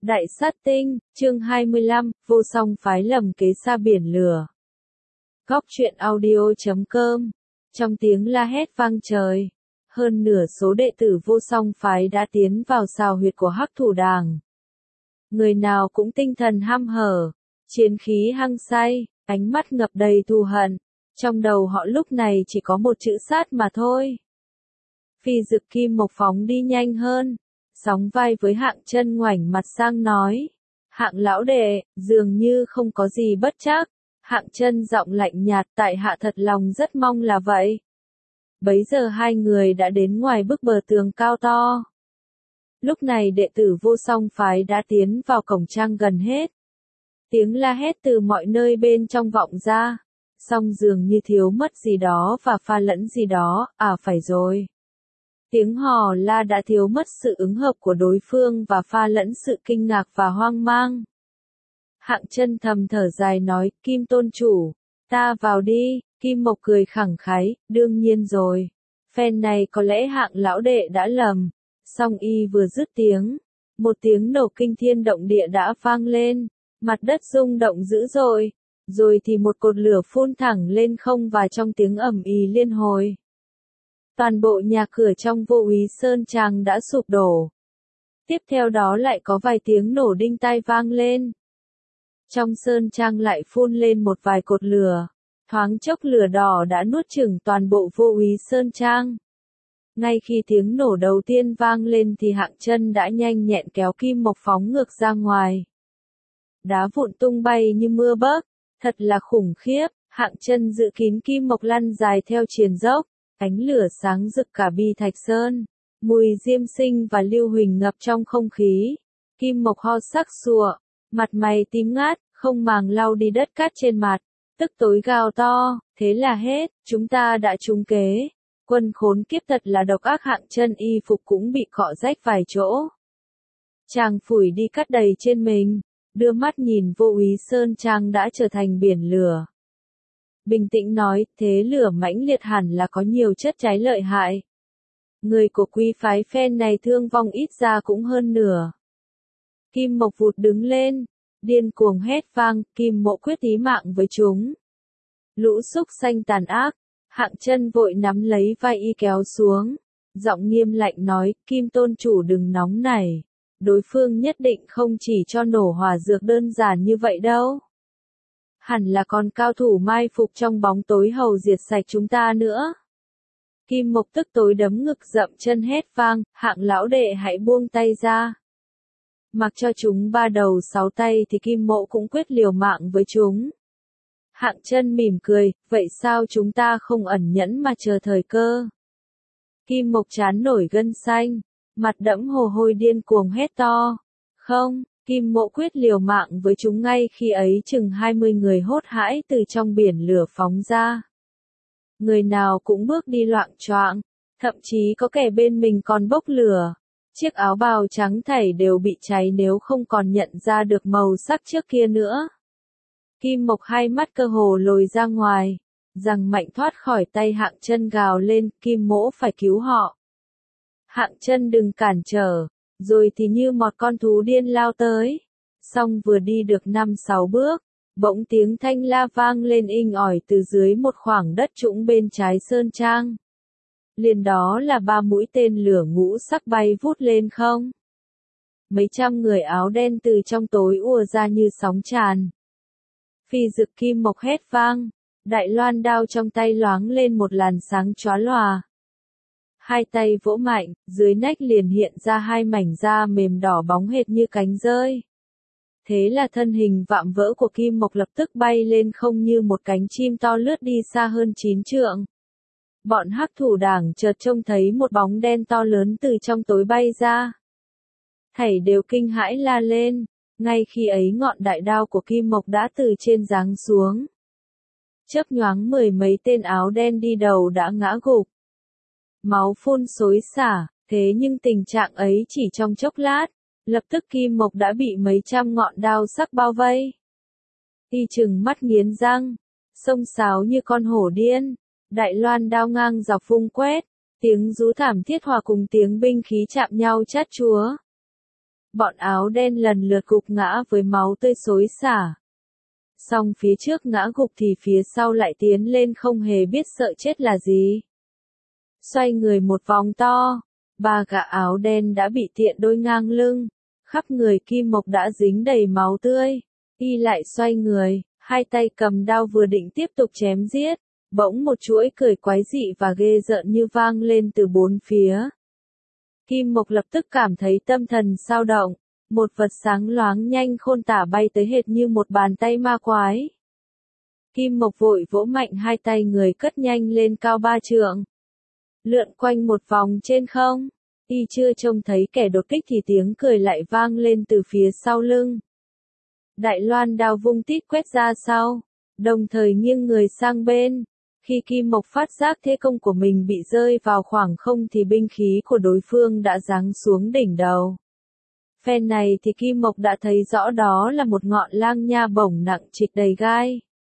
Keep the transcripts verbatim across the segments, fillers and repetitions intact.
Đại sát tinh, chương hai mươi lăm, vô song phái lầm kế xa biển lửa. Góc truyện audio chấm com. Trong tiếng la hét vang trời, hơn nửa số đệ tử vô song phái đã tiến vào xào huyệt của Hắc Thủ Đàng. Người nào cũng tinh thần hăm hở, chiến khí hăng say, ánh mắt ngập đầy thù hận. Trong đầu họ lúc này chỉ có một chữ sát mà thôi. Phi Dực Kim Mộc phóng đi nhanh hơn, sóng vai với Hạng Chân ngoảnh mặt sang nói: Hạng lão đệ, dường như không có gì bất trắc. Hạng Chân giọng lạnh nhạt: tại hạ thật lòng rất mong là vậy. Bấy giờ hai người đã đến ngoài bức bờ tường cao to. Lúc này đệ tử vô song phái đã tiến vào cổng trang gần hết. Tiếng la hét từ mọi nơi bên trong vọng ra, song dường như thiếu mất gì đó và pha lẫn gì đó. À phải rồi. Tiếng hò la đã thiếu mất sự ứng hợp của đối phương và pha lẫn sự kinh ngạc và hoang mang. Hạng Chân thầm thở dài nói: Kim tôn chủ, ta vào đi. Kim Mộc cười khẳng khái: đương nhiên rồi. Phen này có lẽ Hạng lão đệ đã lầm. Song y vừa dứt tiếng, một tiếng nổ kinh thiên động địa đã vang lên, mặt đất rung động dữ dội, rồi thì một cột lửa phun thẳng lên không và trong tiếng ầm ĩ liên hồi, toàn bộ nhà cửa trong Vô Úy Sơn Trang đã sụp đổ. Tiếp theo đó lại có vài tiếng nổ đinh tai vang lên. Trong Sơn Trang lại phun lên một vài cột lửa, thoáng chốc lửa đỏ đã nuốt chửng toàn bộ Vô Úy Sơn Trang. Ngay khi tiếng nổ đầu tiên vang lên thì Hạng Chân đã nhanh nhẹn kéo Kim Mộc phóng ngược ra ngoài. Đá vụn tung bay như mưa bấc, thật là khủng khiếp. Hạng Chân giữ kín Kim Mộc lăn dài theo triền dốc, ánh lửa sáng rực cả Bi Thạch Sơn, mùi diêm sinh và lưu huỳnh ngập trong không khí. Kim Mộc ho sắc sụa, mặt mày tím ngát, không màng lau đi đất cát trên mặt, tức tối gào to: thế là hết, chúng ta đã trúng kế. Quân khốn kiếp thật là độc ác. Hạng Chân y phục cũng bị cọ rách vài chỗ. Chàng phủi đi cát đầy trên mình, đưa mắt nhìn Vô Úy Sơn Trang đã trở thành biển lửa. Bình tĩnh nói: thế lửa mãnh liệt hẳn là có nhiều chất cháy lợi hại. Người của quý phái phen này thương vong ít ra cũng hơn nửa. Kim Mộc vụt đứng lên, điên cuồng hét vang: Kim Mộ quyết ý mạng với chúng. Lũ súc sanh tàn ác. Hạng Chân vội nắm lấy vai y kéo xuống, giọng nghiêm lạnh nói: Kim tôn chủ đừng nóng nảy, đối phương nhất định không chỉ cho nổ hỏa dược đơn giản như vậy đâu. Hẳn là còn cao thủ mai phục trong bóng tối hầu diệt sạch chúng ta nữa. Kim Mộc tức tối đấm ngực dậm chân hét vang: Hạng lão đệ hãy buông tay ra. Mặc cho chúng ba đầu sáu tay thì Kim Mộ cũng quyết liều mạng với chúng. Hạng Chân mỉm cười: vậy sao chúng ta không ẩn nhẫn mà chờ thời cơ? Kim Mộc trán nổi gân xanh, mặt đẫm mồ hôi điên cuồng hét to: không! Kim Mộ quyết liều mạng với chúng. Ngay khi ấy chừng hai mươi người hốt hãi từ trong biển lửa phóng ra. Người nào cũng bước đi loạng choạng, thậm chí có kẻ bên mình còn bốc lửa. Chiếc áo bào trắng thảy đều bị cháy nếu không còn nhận ra được màu sắc trước kia nữa. Kim Mộc hai mắt cơ hồ lồi ra ngoài, giằng mạnh thoát khỏi tay Hạng Chân gào lên: Kim Mỗ phải cứu họ. Hạng Chân đừng cản trở, rồi thì như một con thú điên lao tới. Song vừa đi được năm sáu bước, bỗng tiếng thanh la vang lên inh ỏi từ dưới một khoảng đất trũng bên trái sơn trang. Liền đó là ba mũi tên lửa ngũ sắc bay vút lên không. Mấy trăm người áo đen từ trong tối ùa ra như sóng tràn. Phi Dực Kim Mộc hét vang, đại loan đao trong tay loáng lên một làn sáng chóa lòa. Hai tay vỗ mạnh, dưới nách liền hiện ra hai mảnh da mềm đỏ bóng hệt như cánh rơi. Thế là thân hình vạm vỡ của Kim Mộc lập tức bay lên không như một cánh chim to lướt đi xa hơn chín trượng. Bọn Hắc Thủ Đảng chợt trông thấy một bóng đen to lớn từ trong tối bay ra. Thảy đều kinh hãi la lên. Ngay khi ấy ngọn đại đao của Kim Mộc đã từ trên giáng xuống. Chớp nhoáng mười mấy tên áo đen đi đầu đã ngã gục. Máu phun xối xả, thế nhưng tình trạng ấy chỉ trong chốc lát, lập tức Kim Mộc đã bị mấy trăm ngọn đao sắc bao vây. Y trừng mắt nghiến răng, xông xáo như con hổ điên, đại loan đao ngang dọc vung quét, tiếng rú thảm thiết hòa cùng tiếng binh khí chạm nhau chát chúa. Bọn áo đen lần lượt gục ngã với máu tươi xối xả. Xong phía trước ngã gục thì phía sau lại tiến lên không hề biết sợ chết là gì. Xoay người một vòng to, ba gã áo đen đã bị tiện đôi ngang lưng, khắp người Kim Mộc đã dính đầy máu tươi. Y lại xoay người, hai tay cầm đao vừa định tiếp tục chém giết, bỗng một chuỗi cười quái dị và ghê rợn như vang lên từ bốn phía. Kim Mộc lập tức cảm thấy tâm thần xao động, một vật sáng loáng nhanh khôn tả bay tới hệt như một bàn tay ma quái. Kim Mộc vội vỗ mạnh hai tay người cất nhanh lên cao ba trượng. Lượn quanh một vòng trên không, y chưa trông thấy kẻ đột kích thì tiếng cười lại vang lên từ phía sau lưng. Đại loan đao vung tít quét ra sau, đồng thời nghiêng người sang bên. Khi Kim Mộc phát giác thế công của mình bị rơi vào khoảng không thì binh khí của đối phương đã giáng xuống đỉnh đầu. Phen này thì Kim Mộc đã thấy rõ đó là một ngọn lang nha bổng nặng trịch đầy gai.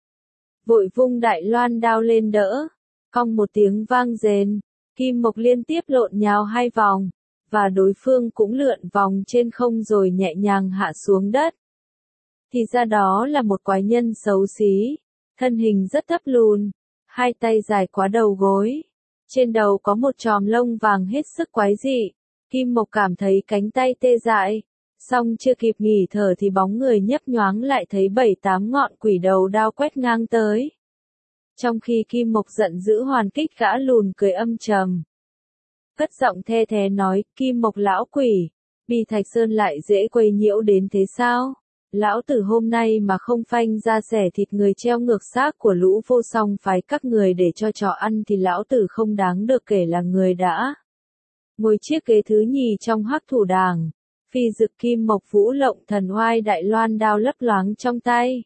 Vội vung đại loan đao lên đỡ, cong một tiếng vang rền, Kim Mộc liên tiếp lộn nhào hai vòng, và đối phương cũng lượn vòng trên không rồi nhẹ nhàng hạ xuống đất. Thì ra đó là một quái nhân xấu xí, thân hình rất thấp lùn, hai tay dài quá đầu gối, trên đầu có một chòm lông vàng hết sức quái dị. Kim Mộc cảm thấy cánh tay tê dại, song chưa kịp nghỉ thở thì bóng người nhấp nhoáng lại thấy bảy tám ngọn quỷ đầu đao quét ngang tới. Trong khi Kim Mộc giận dữ hoàn kích, gã lùn cười âm trầm, cất giọng the thé nói: Kim Mộc lão quỷ, Bì Thạch Sơn lại dễ quấy nhiễu đến thế sao? Lão tử hôm nay mà không phanh ra xẻ thịt người treo ngược xác của lũ vô song phái các người để cho chó ăn thì lão tử không đáng được kể là người đã ngồi chiếc ghế thứ nhì trong Hắc Thủ Đảng. Phi dực Kim Mộc vũ lộng thần oai, đại loan đao lấp loáng trong tay.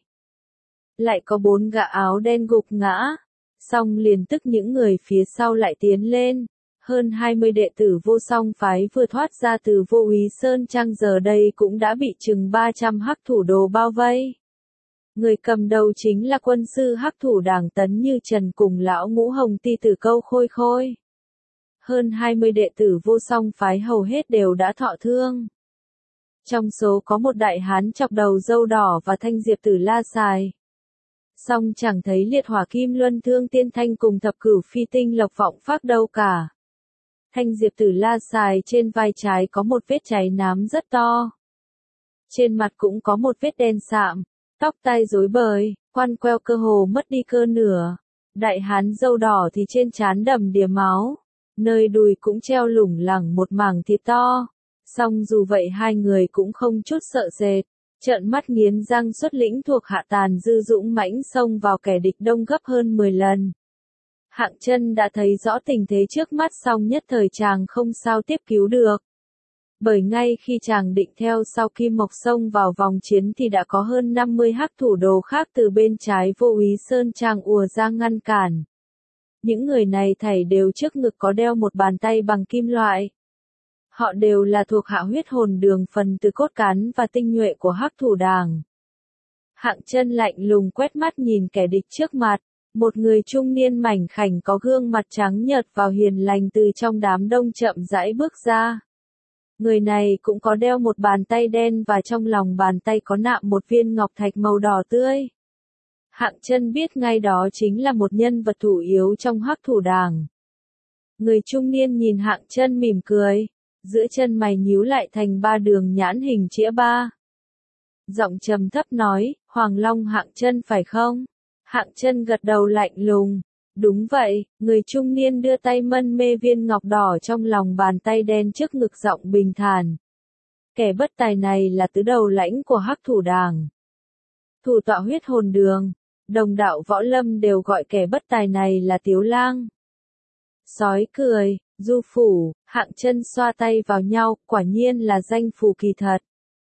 Lại có bốn gã áo đen gục ngã, xong liền tức những người phía sau lại tiến lên. Hơn hai mươi đệ tử vô song phái vừa thoát ra từ Vô Úy Sơn Trang giờ đây cũng đã bị chừng ba trăm hắc thủ đồ bao vây. Người cầm đầu chính là quân sư Hắc Thủ Đảng Tấn Như Trần cùng lão ngũ hồng ti tử Câu Khôi Khôi. Hơn hai mươi đệ tử vô song phái hầu hết đều đã thọ thương. Trong số có một đại hán chọc đầu râu đỏ và thanh diệp tử La Sài. Song chẳng thấy liệt hỏa kim luân thương tiên thanh cùng thập cửu phi tinh lộc vọng phác đâu cả. Thanh diệp tử La Sài trên vai trái có một vết cháy nám rất to. Trên mặt cũng có một vết đen sạm, tóc tai rối bời, quăn queo cơ hồ mất đi cơ nửa. Đại hán râu đỏ thì trên trán đầm đìa máu, nơi đùi cũng treo lủng lẳng một mảng thịt to. Song dù vậy hai người cũng không chút sợ sệt, trợn mắt nghiến răng xuất lĩnh thuộc hạ Tàn Dư dũng mãnh xông vào kẻ địch đông gấp hơn mười lần. Hạng Chân đã thấy rõ tình thế trước mắt, song nhất thời chàng không sao tiếp cứu được. Bởi ngay khi chàng định theo sau Kim Mộc xông vào vòng chiến thì đã có hơn năm mươi hắc thủ đồ khác từ bên trái Vô Úy Sơn Trang ùa ra ngăn cản. Những người này thảy đều trước ngực có đeo một bàn tay bằng kim loại. Họ đều là thuộc hạ huyết hồn đường, phần từ cốt cán và tinh nhuệ của Hắc Thủ Đảng. Hạng Chân lạnh lùng quét mắt nhìn kẻ địch trước mặt, một người trung niên mảnh khảnh có gương mặt trắng nhợt và hiền lành từ trong đám đông chậm rãi bước ra. Người này cũng có đeo một bàn tay đen và trong lòng bàn tay có nạm một viên ngọc thạch màu đỏ tươi. Hạng Chân biết ngay đó chính là một nhân vật thủ yếu trong Hắc Thủ Đảng. Người trung niên nhìn Hạng Chân mỉm cười, giữa chân mày nhíu lại thành ba đường nhãn hình chĩa ba. Giọng trầm thấp nói: Hoàng Long Hạng Chân phải không? Hạng Chân gật đầu lạnh lùng. Đúng vậy. Người trung niên đưa tay mân mê viên ngọc đỏ trong lòng bàn tay đen trước ngực, giọng bình thản. Kẻ bất tài này là tứ đầu lãnh của Hắc Thủ Đảng. Thủ tọa huyết hồn đường, đồng đạo võ lâm đều gọi kẻ bất tài này là Tiếu Lang. Sói cười, Du Phủ. Hạng Chân xoa tay vào nhau, quả nhiên là danh phù kỳ thật.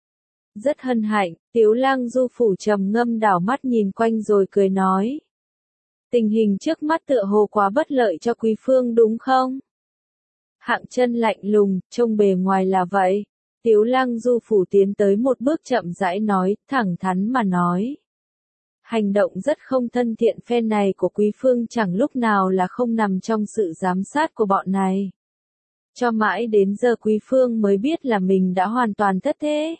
Rất hân hạnh. Tiếu Lang Du Phủ trầm ngâm đảo mắt nhìn quanh rồi cười nói. Tình hình trước mắt tựa hồ quá bất lợi cho Quý Phương đúng không? Hạng Chân lạnh lùng, trông bề ngoài là vậy. Tiếu Lang Du Phủ tiến tới một bước chậm rãi nói, thẳng thắn mà nói. Hành động rất không thân thiện phen này của Quý Phương chẳng lúc nào là không nằm trong sự giám sát của bọn này. Cho mãi đến giờ Quý Phương mới biết là mình đã hoàn toàn thất thế.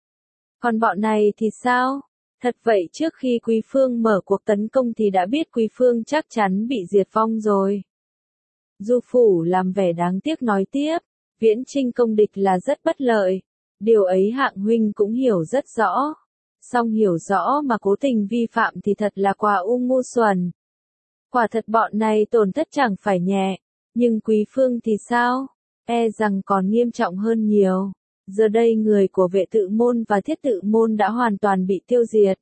Còn bọn này thì sao? Thật vậy trước khi Quý Phương mở cuộc tấn công thì đã biết Quý Phương chắc chắn bị diệt vong rồi. Du Phủ làm vẻ đáng tiếc nói tiếp, viễn chinh công địch là rất bất lợi. Điều ấy Hạng huynh cũng hiểu rất rõ. Song hiểu rõ mà cố tình vi phạm thì thật là quả u ngu xuẩn. Quả thật bọn này tổn thất chẳng phải nhẹ, nhưng Quý Phương thì sao? E rằng còn nghiêm trọng hơn nhiều. Giờ đây người của Vệ Tự Môn và Thiết Tự Môn đã hoàn toàn bị tiêu diệt.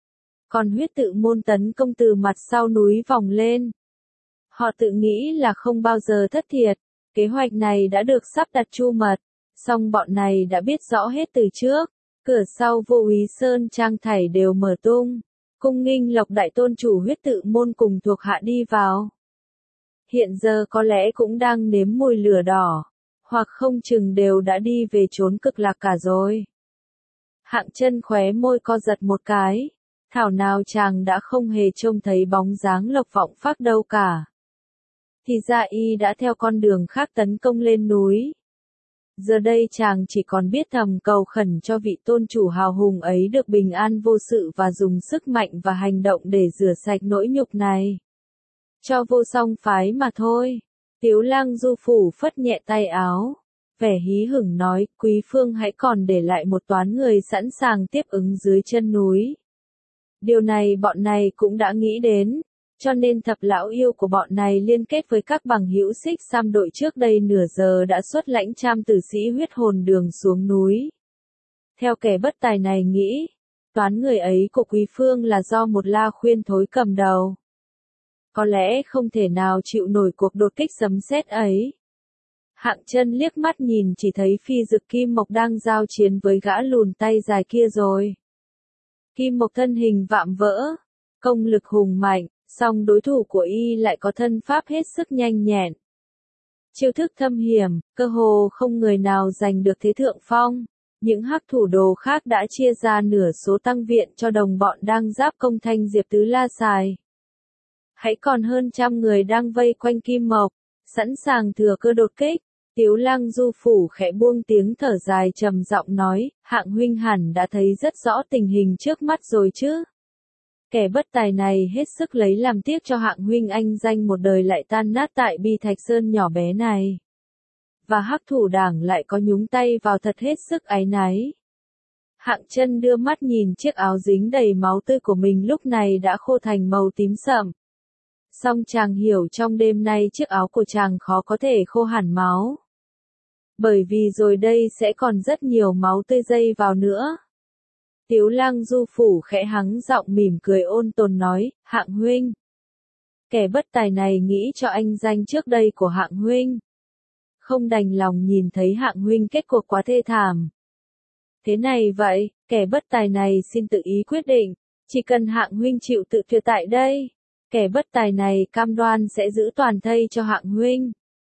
Còn Huyết Tự Môn tấn công từ mặt sau núi vòng lên. Họ tự nghĩ là không bao giờ thất thiệt, kế hoạch này đã được sắp đặt chu mật, song bọn này đã biết rõ hết từ trước, cửa sau Vô Úy Sơn Trang thảy đều mở tung, cung Nghinh Lộc đại tôn chủ Huyết Tự Môn cùng thuộc hạ đi vào. Hiện giờ có lẽ cũng đang nếm mùi lửa đỏ, hoặc không chừng đều đã đi về trốn Cực Lạc cả rồi. Hạng Chân khóe môi co giật một cái, thảo nào chàng đã không hề trông thấy bóng dáng Lộc Vọng Phác đâu cả. Thì ra y đã theo con đường khác tấn công lên núi. Giờ đây chàng chỉ còn biết thầm cầu khẩn cho vị tôn chủ hào hùng ấy được bình an vô sự và dùng sức mạnh và hành động để rửa sạch nỗi nhục này. Cho Vô Song phái mà thôi. Tiếu Lang Du Phủ phất nhẹ tay áo, vẻ hí hửng nói, Quý Phương hãy còn để lại một toán người sẵn sàng tiếp ứng dưới chân núi. Điều này bọn này cũng đã nghĩ đến, cho nên thập lão yêu của bọn này liên kết với các bằng hữu Xích Sam đội trước đây nửa giờ đã xuất lãnh trăm tử sĩ huyết hồn đường xuống núi. Theo kẻ bất tài này nghĩ, toán người ấy của Quý Phương là do một La Khuyên thối cầm đầu. Có lẽ không thể nào chịu nổi cuộc đột kích sấm sét ấy. Hạng Chân liếc mắt nhìn chỉ thấy Phi Dực Kim Mộc đang giao chiến với gã lùn tay dài kia rồi. Kim Mộc thân hình vạm vỡ, công lực hùng mạnh, song đối thủ của y lại có thân pháp hết sức nhanh nhẹn. Chiêu thức thâm hiểm, cơ hồ không người nào giành được thế thượng phong. Những hắc thủ đồ khác đã chia ra nửa số tăng viện cho đồng bọn đang giáp công Thanh Diệp Tứ La Xài. Hãy còn hơn trăm người đang vây quanh Kim Mộc, sẵn sàng thừa cơ đột kích. Tiếu Lang Du Phủ khẽ buông tiếng thở dài trầm giọng nói, Hạng huynh hẳn đã thấy rất rõ tình hình trước mắt rồi chứ. Kẻ bất tài này hết sức lấy làm tiếc cho Hạng huynh anh danh một đời lại tan nát tại Bi Thạch Sơn nhỏ bé này. Và hắc thủ đảng lại có nhúng tay vào thật hết sức áy náy. Hạng Chân đưa mắt nhìn chiếc áo dính đầy máu tươi của mình lúc này đã khô thành màu tím sậm. Song chàng hiểu trong đêm nay chiếc áo của chàng khó có thể khô hẳn máu. Bởi vì rồi đây sẽ còn rất nhiều máu tươi dây vào nữa. Tiếu Lang Du Phủ khẽ hắng giọng mỉm cười ôn tồn nói, Hạng huynh. Kẻ bất tài này nghĩ cho anh danh trước đây của Hạng huynh. Không đành lòng nhìn thấy Hạng huynh kết cuộc quá thê thảm. Thế này vậy, kẻ bất tài này xin tự ý quyết định, chỉ cần Hạng huynh chịu tự tuyệt tại đây, kẻ bất tài này cam đoan sẽ giữ toàn thây cho Hạng huynh.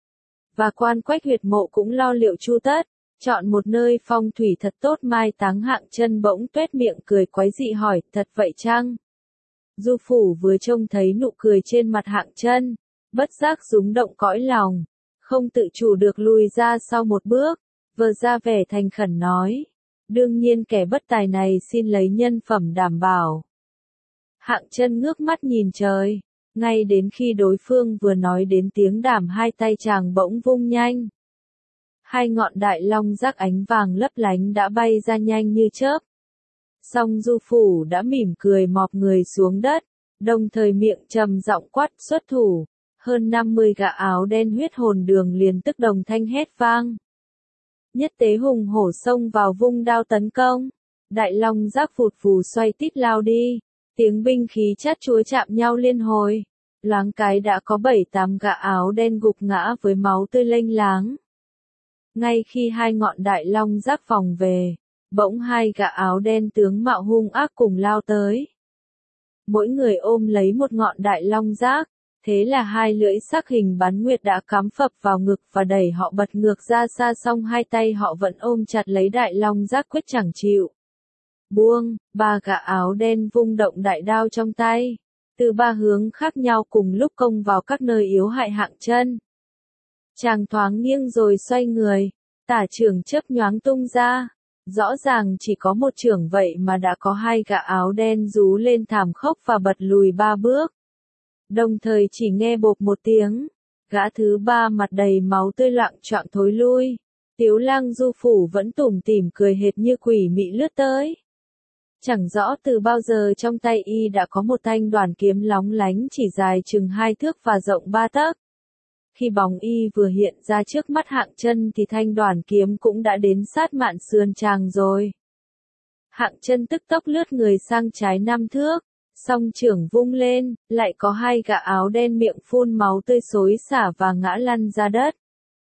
Và quan Quách huyệt mộ cũng lo liệu chu tất, chọn một nơi phong thủy thật tốt mai táng. Hạng Chân bỗng tuét miệng cười quái dị hỏi, thật vậy chăng? Du Phủ vừa trông thấy nụ cười trên mặt Hạng Chân, bất giác rúng động cõi lòng, không tự chủ được lùi ra sau một bước, vờ ra vẻ thành khẩn nói, đương nhiên kẻ bất tài này xin lấy nhân phẩm đảm bảo. Hạng Chân ngước mắt nhìn trời, ngay đến khi đối phương vừa nói đến tiếng đảm hai tay chàng bỗng vung nhanh. Hai ngọn đại long rác ánh vàng lấp lánh đã bay ra nhanh như chớp. Song Du Phủ đã mỉm cười mọp người xuống đất, đồng thời miệng trầm giọng quát xuất thủ. Hơn năm mươi gã áo đen huyết hồn đường liền tức đồng thanh hét vang. Nhất tế hùng hổ xông vào vung đao tấn công. Đại long rác phụt phù xoay tít lao đi. Tiếng binh khí chát chúa chạm nhau liên hồi. Loáng cái đã có bảy tám gã áo đen gục ngã với máu tươi lênh láng. Ngay khi hai ngọn đại long rác vòng về, bỗng hai gã áo đen tướng mạo hung ác cùng lao tới. Mỗi người ôm lấy một ngọn đại long rác, thế là hai lưỡi sắc hình bán nguyệt đã cắm phập vào ngực và đẩy họ bật ngược ra xa, song hai tay họ vẫn ôm chặt lấy đại long rác quyết chẳng chịu buông. Ba gã áo đen vung động đại đao trong tay, từ ba hướng khác nhau cùng lúc công vào các nơi yếu hại Hạng Chân. Chàng thoáng nghiêng rồi xoay người, tả chưởng chớp nhoáng tung ra. Rõ ràng chỉ có một chưởng vậy mà đã có hai gã áo đen rú lên thảm khốc và bật lùi ba bước. Đồng thời chỉ nghe bộp một tiếng, gã thứ ba mặt đầy máu tươi loạng choạng thối lui. Tiếu Lang Du Phủ vẫn tủm tỉm cười hệt như quỷ mị lướt tới. Chẳng rõ từ bao giờ trong tay y đã có một thanh đoàn kiếm lóng lánh chỉ dài chừng hai thước và rộng ba tấc. Khi bóng y vừa hiện ra trước mắt Hạng Chân thì thanh đoàn kiếm cũng đã đến sát mạn sườn chàng rồi. Hạng Chân tức tốc lướt người sang trái năm thước, song chưởng vung lên, lại có hai gã áo đen miệng phun máu tươi xối xả và ngã lăn ra đất.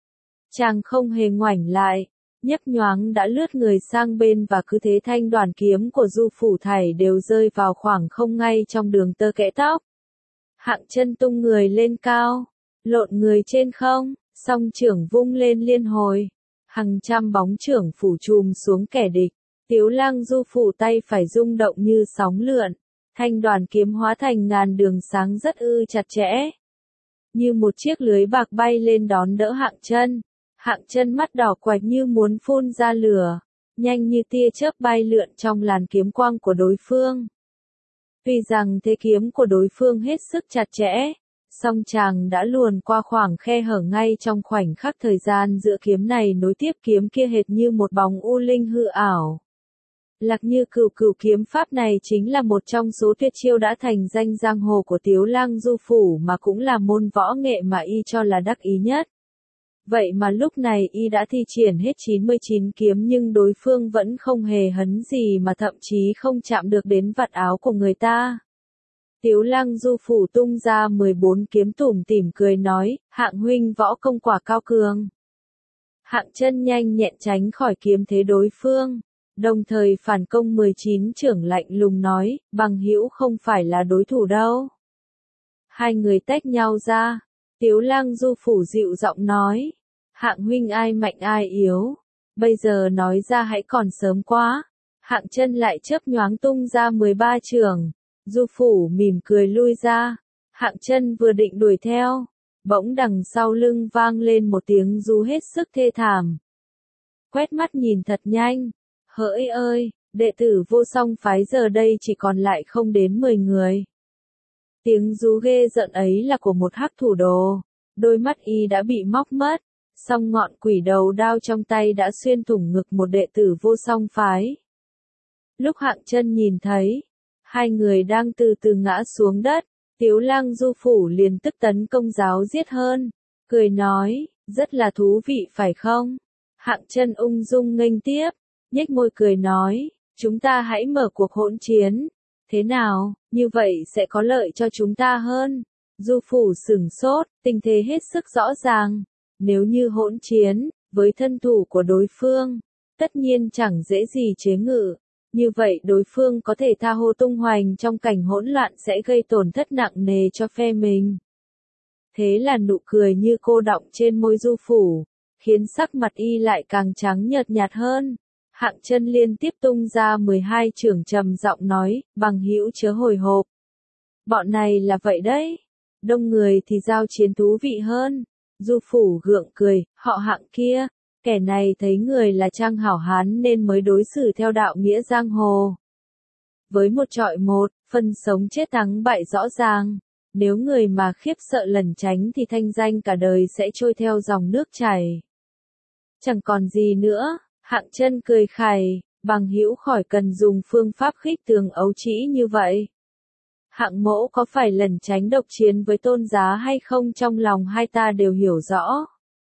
Chàng không hề ngoảnh lại, nhấp nhoáng đã lướt người sang bên và cứ thế thanh đoàn kiếm của Du Phủ thảy đều rơi vào khoảng không ngay trong đường tơ kẽ tóc. Hạng Chân tung người lên cao, lộn người trên không, song chưởng vung lên liên hồi. Hàng trăm bóng chưởng phủ trùm xuống kẻ địch, Tiếu Lang Du Phủ tay phải rung động như sóng lượn, thanh đoàn kiếm hóa thành ngàn đường sáng rất ư chặt chẽ. Như một chiếc lưới bạc bay lên đón đỡ Hạng Chân. Hạng Chân mắt đỏ quạch như muốn phun ra lửa, nhanh như tia chớp bay lượn trong làn kiếm quang của đối phương. Tuy rằng thế kiếm của đối phương hết sức chặt chẽ, song chàng đã luồn qua khoảng khe hở ngay trong khoảnh khắc thời gian giữa kiếm này nối tiếp kiếm kia hệt như một bóng u linh hư ảo. Lạc Như Cửu Cửu kiếm pháp này chính là một trong số tuyệt chiêu đã thành danh giang hồ của Tiếu Lang Du Phủ mà cũng là môn võ nghệ mà y cho là đắc ý nhất. Vậy mà lúc này y đã thi triển hết chín mươi chín kiếm nhưng đối phương vẫn không hề hấn gì mà thậm chí không chạm được đến vạt áo của người ta. Tiếu Lang Du Phủ tung ra mười bốn kiếm tủm tỉm cười nói, Hạng huynh võ công quả cao cường. Hạng Chân nhanh nhẹn tránh khỏi kiếm thế đối phương, đồng thời phản công mười chín chưởng lạnh lùng nói, bằng hữu không phải là đối thủ đâu. Hai người tách nhau ra, Tiếu Lang Du Phủ dịu giọng nói, Hạng huynh ai mạnh ai yếu, bây giờ nói ra hãy còn sớm quá. Hạng Chân lại chớp nhoáng tung ra mười ba chưởng, Du Phủ mỉm cười lui ra. Hạng Chân vừa định đuổi theo, bỗng đằng sau lưng vang lên một tiếng rú hết sức thê thảm. Quét mắt nhìn thật nhanh, hỡi ơi, đệ tử Vô Song phái giờ đây chỉ còn lại không đến mười người. Tiếng rú ghê rợn ấy là của một hắc thủ đồ, đôi mắt y đã bị móc mất, song ngọn quỷ đầu đao trong tay đã xuyên thủng ngực một đệ tử Vô Song phái. Lúc Hạng Chân nhìn thấy, hai người đang từ từ ngã xuống đất, Tiếu Lang Du Phủ liền tức tấn công giáo giết hơn, cười nói, rất là thú vị phải không? Hạng Chân ung dung nghênh tiếp, nhếch môi cười nói, chúng ta hãy mở cuộc hỗn chiến. Thế nào, như vậy sẽ có lợi cho chúng ta hơn. Du Phủ sửng sốt, tình thế hết sức rõ ràng. Nếu như hỗn chiến, với thân thủ của đối phương, tất nhiên chẳng dễ gì chế ngự. Như vậy đối phương có thể tha hồ tung hoành trong cảnh hỗn loạn sẽ gây tổn thất nặng nề cho phe mình. Thế là nụ cười như cô đọng trên môi Du Phủ, khiến sắc mặt y lại càng trắng nhợt nhạt hơn. Hạng Chân liên tiếp tung ra mười hai chưởng trầm giọng nói, bằng hữu chớ hồi hộp. Bọn này là vậy đấy, đông người thì giao chiến thú vị hơn. Du Phủ gượng cười, họ Hạng kia, kẻ này thấy người là trang hảo hán nên mới đối xử theo đạo nghĩa giang hồ. Với một trọi một, phân sống chết thắng bại rõ ràng, nếu người mà khiếp sợ lẩn tránh thì thanh danh cả đời sẽ trôi theo dòng nước chảy. Chẳng còn gì nữa. Hạng Chân cười khẩy, bằng hữu khỏi cần dùng phương pháp khích tường ấu trĩ như vậy. Hạng mỗ có phải lẩn tránh độc chiến với Tôn Giá hay không trong lòng hai ta đều hiểu rõ.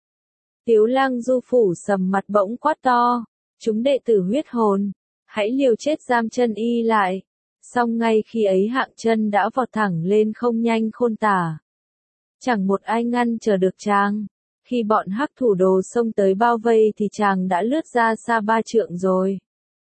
Tiếu Lang Du Phủ sầm mặt bỗng quát to, chúng đệ tử huyết hồn, hãy liều chết giam chân y lại. Song ngay khi ấy Hạng Chân đã vọt thẳng lên không nhanh khôn tả. Chẳng một ai ngăn chờ được chàng. Khi bọn hắc thủ đồ xông tới bao vây thì chàng đã lướt ra xa ba trượng rồi.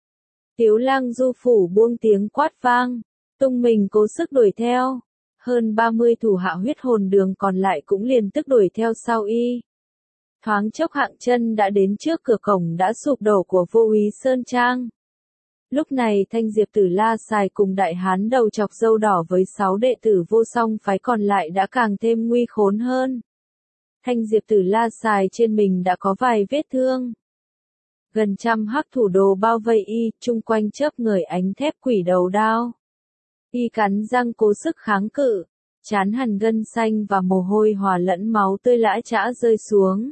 Tiếu Lang Du Phủ buông tiếng quát vang, tung mình cố sức đuổi theo. Hơn ba mươi thủ hạ huyết hồn đường còn lại cũng liền tức đuổi theo sau y. Thoáng chốc Hạng Chân đã đến trước cửa cổng đã sụp đổ của Vô Úy Sơn Trang. Lúc này Thanh Diệp Tử La Sài cùng đại hán đầu chọc râu đỏ với sáu đệ tử Vô Song phái còn lại đã càng thêm nguy khốn hơn. Thanh Diệp Tử La Sài trên mình đã có vài vết thương. Gần trăm hắc thủ đồ bao vây y, chung quanh chớp ngời ánh thép quỷ đầu đao. Y cắn răng cố sức kháng cự, trán hằn gân xanh và mồ hôi hòa lẫn máu tươi lã chã rơi xuống.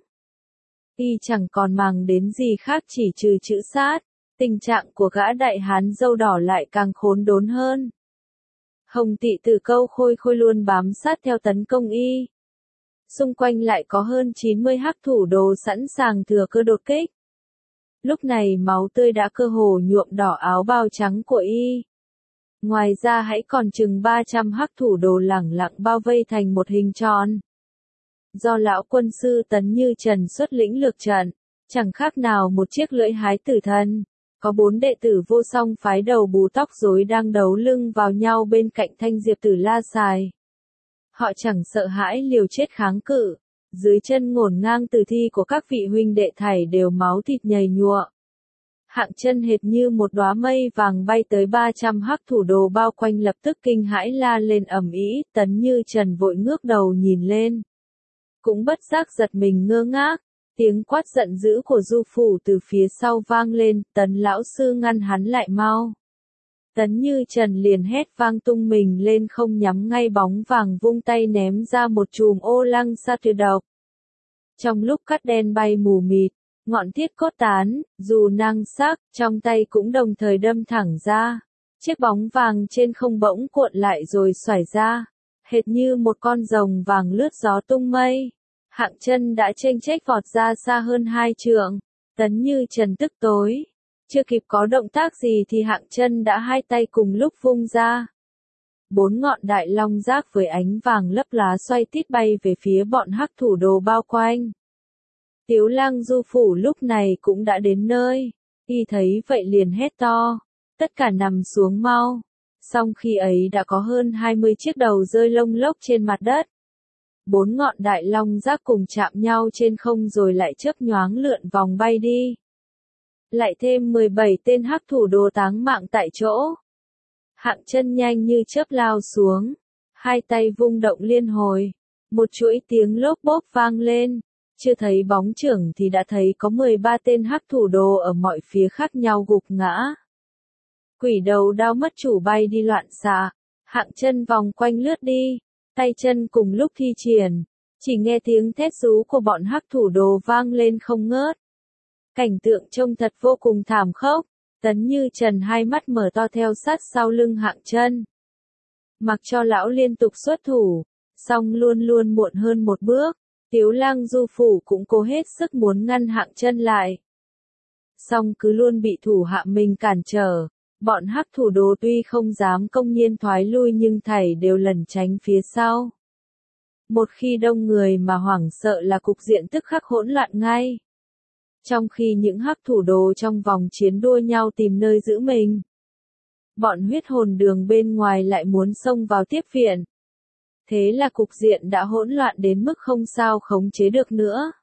Y chẳng còn màng đến gì khác chỉ trừ chữ sát, tình trạng của gã đại hán râu đỏ lại càng khốn đốn hơn. Hồng Tị Tử Câu Khôi Khôi luôn bám sát theo tấn công y. Xung quanh lại có hơn chín mươi hắc thủ đồ sẵn sàng thừa cơ đột kích. Lúc này máu tươi đã cơ hồ nhuộm đỏ áo bào trắng của y. Ngoài ra hãy còn chừng ba trăm hắc thủ đồ lẳng lặng bao vây thành một hình tròn. Do lão quân sư Tấn Như Trần xuất lĩnh lược trận, chẳng khác nào một chiếc lưỡi hái tử thần. Có bốn đệ tử Vô Song phái đầu bù tóc rối đang đấu lưng vào nhau bên cạnh Thanh Diệp Tử La Sài. Họ chẳng sợ hãi liều chết kháng cự, dưới chân ngổn ngang tử thi của các vị huynh đệ thảy đều máu thịt nhầy nhụa. Hạng Chân hệt như một đóa mây vàng bay tới ba trăm hắc thủ đồ bao quanh lập tức kinh hãi la lên ầm ĩ, Tấn Như Trần vội ngước đầu nhìn lên. Cũng bất giác giật mình ngơ ngác, tiếng quát giận dữ của Du Phủ từ phía sau vang lên, Tấn lão sư ngăn hắn lại mau. Tấn Như Trần liền hét vang tung mình lên không nhắm ngay bóng vàng vung tay ném ra một chùm ô lăng sa tuyệt độc. Trong lúc cắt đen bay mù mịt, ngọn thiết cốt tán, dù năng sắc, trong tay cũng đồng thời đâm thẳng ra. Chiếc bóng vàng trên không bỗng cuộn lại rồi xoải ra, hệt như một con rồng vàng lướt gió tung mây. Hạng Chân đã chênh chếch vọt ra xa hơn hai trượng, Tấn Như Trần tức tối. Chưa kịp có động tác gì thì Hạng Chân đã hai tay cùng lúc vung ra. Bốn ngọn đại long giác với ánh vàng lấp lá xoay tít bay về phía bọn hắc thủ đồ bao quanh. Tiếu Lang Du Phủ lúc này cũng đã đến nơi, y thấy vậy liền hét to, tất cả nằm xuống mau. Song khi ấy đã có hơn hai mươi chiếc đầu rơi lông lốc trên mặt đất. Bốn ngọn đại long giác cùng chạm nhau trên không rồi lại chớp nhoáng lượn vòng bay đi. Lại thêm mười bảy tên hắc thủ đồ táng mạng tại chỗ. Hạng Chân nhanh như chớp lao xuống, hai tay vung động liên hồi, một chuỗi tiếng lốp bốp vang lên, chưa thấy bóng trưởng thì đã thấy có mười ba tên hắc thủ đồ ở mọi phía khác nhau gục ngã. Quỷ đầu đao mất chủ bay đi loạn xạ, Hạng Chân vòng quanh lướt đi, tay chân cùng lúc thi triển, chỉ nghe tiếng thét rú của bọn hắc thủ đồ vang lên không ngớt. Cảnh tượng trông thật vô cùng thảm khốc, Tấn Như Trần hai mắt mở to theo sát sau lưng Hạng Chân. Mặc cho lão liên tục xuất thủ, song luôn luôn muộn hơn một bước, Tiếu Lang Du Phủ cũng cố hết sức muốn ngăn Hạng Chân lại. Song cứ luôn bị thủ hạ mình cản trở, bọn hắc thủ đồ tuy không dám công nhiên thoái lui nhưng thảy đều lẩn tránh phía sau. Một khi đông người mà hoảng sợ là cục diện tức khắc hỗn loạn ngay. Trong khi những hắc thủ đồ trong vòng chiến đua nhau tìm nơi giữ mình, bọn huyết hồn đường bên ngoài lại muốn xông vào tiếp viện. Thế là cục diện đã hỗn loạn đến mức không sao khống chế được nữa.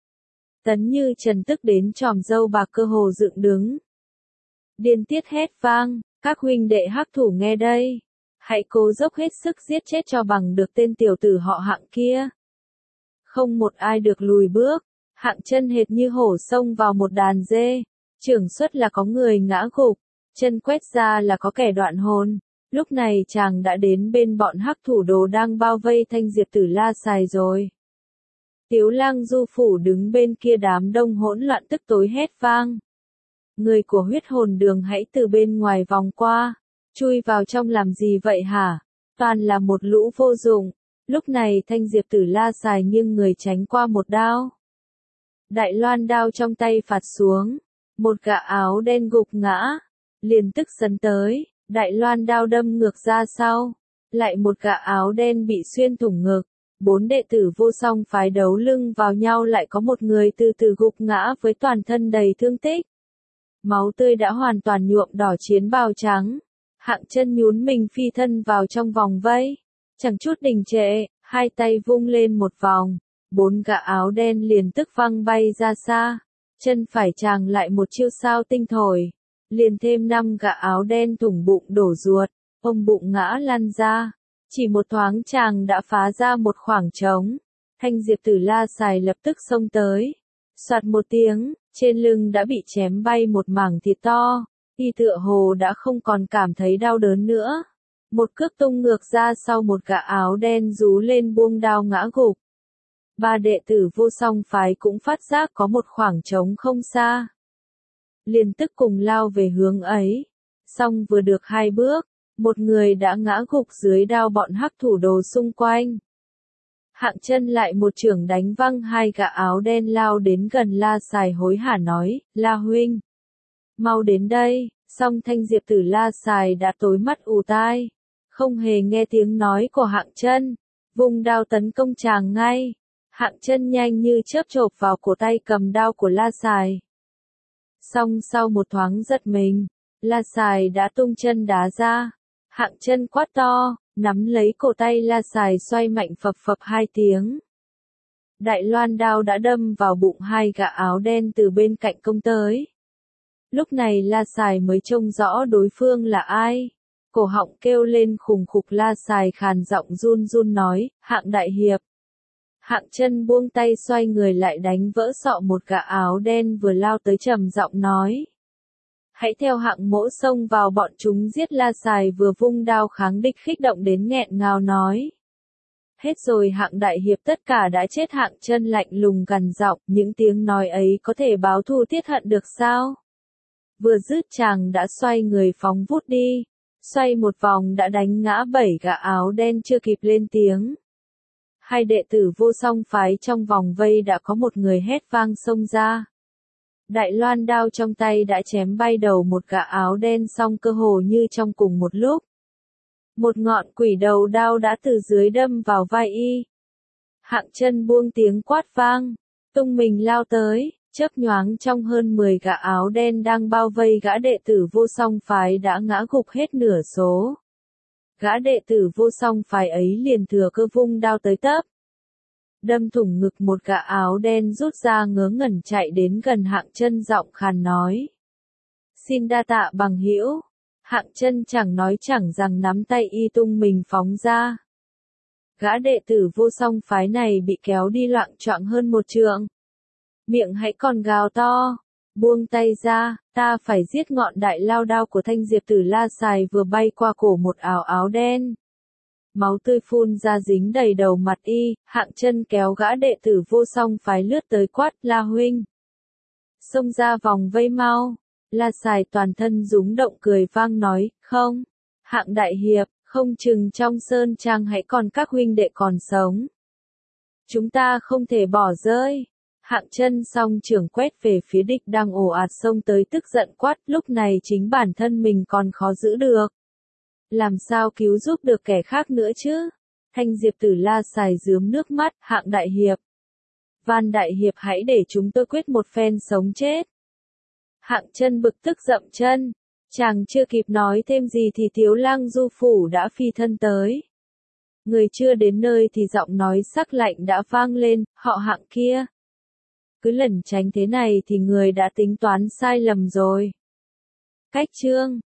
Tấn Như Trần tức đến chòm râu bạc cơ hồ dựng đứng. Điên tiết hét vang, các huynh đệ hắc thủ nghe đây. Hãy cố dốc hết sức giết chết cho bằng được tên tiểu tử họ Hạng kia. Không một ai được lùi bước. Hạng Chân hệt như hổ xông vào một đàn dê, chưởng xuất là có người ngã gục, chân quét ra là có kẻ đoạn hồn. Lúc này chàng đã đến bên bọn hắc thủ đồ đang bao vây Thanh Diệp Tử La Sài rồi. Tiếu Lang Du Phủ đứng bên kia đám đông hỗn loạn tức tối hét vang. Người của huyết hồn đường hãy từ bên ngoài vòng qua, chui vào trong làm gì vậy hả? Toàn là một lũ vô dụng. Lúc này Thanh Diệp Tử La Sài nghiêng người tránh qua một đao. Đại loan đao trong tay phạt xuống, một gã áo đen gục ngã, liền tức sấn tới, đại loan đao đâm ngược ra sau, lại một gã áo đen bị xuyên thủng ngực, bốn đệ tử Vô Song phái đấu lưng vào nhau lại có một người từ từ gục ngã với toàn thân đầy thương tích. Máu tươi đã hoàn toàn nhuộm đỏ chiến bào trắng, Hạng Chân nhún mình phi thân vào trong vòng vây, chẳng chút đình trệ, hai tay vung lên một vòng. Bốn gã áo đen liền tức văng bay ra xa, chân phải chàng lại một chiêu sao tinh thổi, liền thêm năm gã áo đen thủng bụng đổ ruột, ôm bụng ngã lăn ra, chỉ một thoáng chàng đã phá ra một khoảng trống, Thanh Diệp Tử la xài lập tức xông tới. Soạt một tiếng, trên lưng đã bị chém bay một mảng thịt to. Y tựa hồ đã không còn cảm thấy đau đớn nữa. Một cước tung ngược ra sau một gã áo đen rú lên buông đao ngã gục. Ba đệ tử Vô Song phái cũng phát giác có một khoảng trống không xa. Liền tức cùng lao về hướng ấy. Song vừa được hai bước, một người đã ngã gục dưới đao bọn hắc thủ đồ xung quanh. Hạng Chân lại một chưởng đánh văng hai gã áo đen lao đến gần La Sài hối hả nói, La huynh, mau đến đây. Song Thanh Diệp Tử La Sài đã tối mắt ù tai, không hề nghe tiếng nói của Hạng Chân, vùng đao tấn công chàng ngay. Hạng Chân nhanh như chớp chộp vào cổ tay cầm đao của La Sài. Song sau một thoáng giật mình, La Sài đã tung chân đá ra. Hạng Chân quát to, nắm lấy cổ tay La Sài xoay mạnh phập phập hai tiếng. Đại loan đao đã đâm vào bụng hai gã áo đen từ bên cạnh công tới. Lúc này La Sài mới trông rõ đối phương là ai. Cổ họng kêu lên khùng khục, La Sài khàn giọng run run nói, Hạng đại hiệp. Hạng Chân buông tay xoay người lại đánh vỡ sọ một gã áo đen vừa lao tới, trầm giọng nói. Hãy theo Hạng mỗ xông vào bọn chúng giết. La Sài vừa vung đao kháng địch kích động đến nghẹn ngào nói. Hết rồi Hạng đại hiệp, tất cả đã chết. Hạng Chân lạnh lùng gằn giọng, những tiếng nói ấy có thể báo thù tiết hận được sao? Vừa dứt chàng đã xoay người phóng vút đi. Xoay một vòng đã đánh ngã bảy gã áo đen chưa kịp lên tiếng. Hai đệ tử Vô Song phái trong vòng vây đã có một người hét vang xông ra. Đại loan đao trong tay đã chém bay đầu một gã áo đen, xong cơ hồ như trong cùng một lúc. Một ngọn quỷ đầu đao đã từ dưới đâm vào vai y. Hạng Chân buông tiếng quát vang, tung mình lao tới, chớp nhoáng trong hơn mười gã áo đen đang bao vây gã đệ tử Vô Song phái đã ngã gục hết nửa số. Gã đệ tử Vô Song phái ấy liền thừa cơ vung đao tới tấp, đâm thủng ngực một gã áo đen, rút ra ngớ ngẩn chạy đến gần Hạng Chân, giọng khàn nói. Xin đa tạ bằng hữu. Hạng Chân chẳng nói chẳng rằng nắm tay y tung mình phóng ra. Gã đệ tử Vô Song phái này bị kéo đi loạng choạng hơn một trượng. Miệng hãy còn gào to. Buông tay ra, ta phải giết. Ngọn đại lao đao của Thanh Diệp Tử La Sài vừa bay qua cổ một áo áo đen. Máu tươi phun ra dính đầy đầu mặt y. Hạng Chân kéo gã đệ tử Vô Song phái lướt tới quát, La huynh, xông ra vòng vây mau. La Sài toàn thân rúng động cười vang nói, không, Hạng đại hiệp, không chừng trong sơn trang hãy còn các huynh đệ còn sống. Chúng ta không thể bỏ rơi. Hạng Chân song trưởng quét về phía địch đang ồ ạt xông tới, tức giận quát, lúc này chính bản thân mình còn khó giữ được. Làm sao cứu giúp được kẻ khác nữa chứ? Thanh Diệp Tử La Sài rướm nước mắt, Hạng đại hiệp, van đại hiệp hãy để chúng tôi quyết một phen sống chết. Hạng Chân bực tức dậm chân. Chàng chưa kịp nói thêm gì thì Thiếu Lang Du Phủ đã phi thân tới. Người chưa đến nơi thì giọng nói sắc lạnh đã vang lên, họ Hạng kia. Cứ lẩn tránh thế này thì người đã tính toán sai lầm rồi. Cách chương